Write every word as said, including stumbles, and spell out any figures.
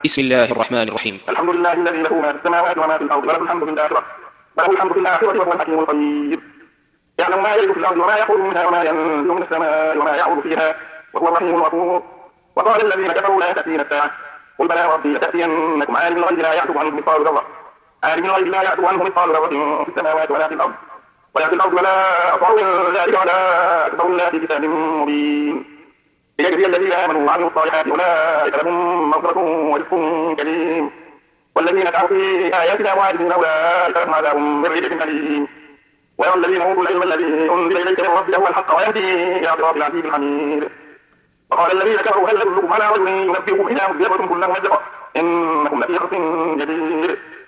بسم الله الرحمن الرحيم. الحمد لله الذي له ما في السماوات وما في الأرض، وله الحمد في الآخرة وله الحمد في الآخرة وهو الحكيم الخبير. يعلم ما يلج في الأرض وما يخرج منها وما ينزل من السماء وما يعرج فيها وهو الرحيم الغفور. وقال الذين كفروا لا تأتينا الساعة قل بلى وربي لتأتينكم عالم الغيب لا يعزب عنه مثقال ذرة عالم الغيب لا يعزب عنه مثقال ذرة في السماوات ولا في الأرض ولا في الأرض ولا أصغر من ذلك ولا أكبر إلا في كتاب مبين ليجزي الذين آمنوا وعملوا الصالحات أولئك لهم مغفرة ورزق كريم. والذين سعوا في آياتنا معاجزين أولئك لهم عذاب من رجس أليم. ويرى الذين أوتوا العلم الذي أنزل إليك من ربك هو الحق ويهدي إلى صراط العزيز الحميد. وقال الذين كفروا هل ندلكم على رجل ينبئكم إذا مزقتم كل ممزقة إنكم لفي خلق جديد.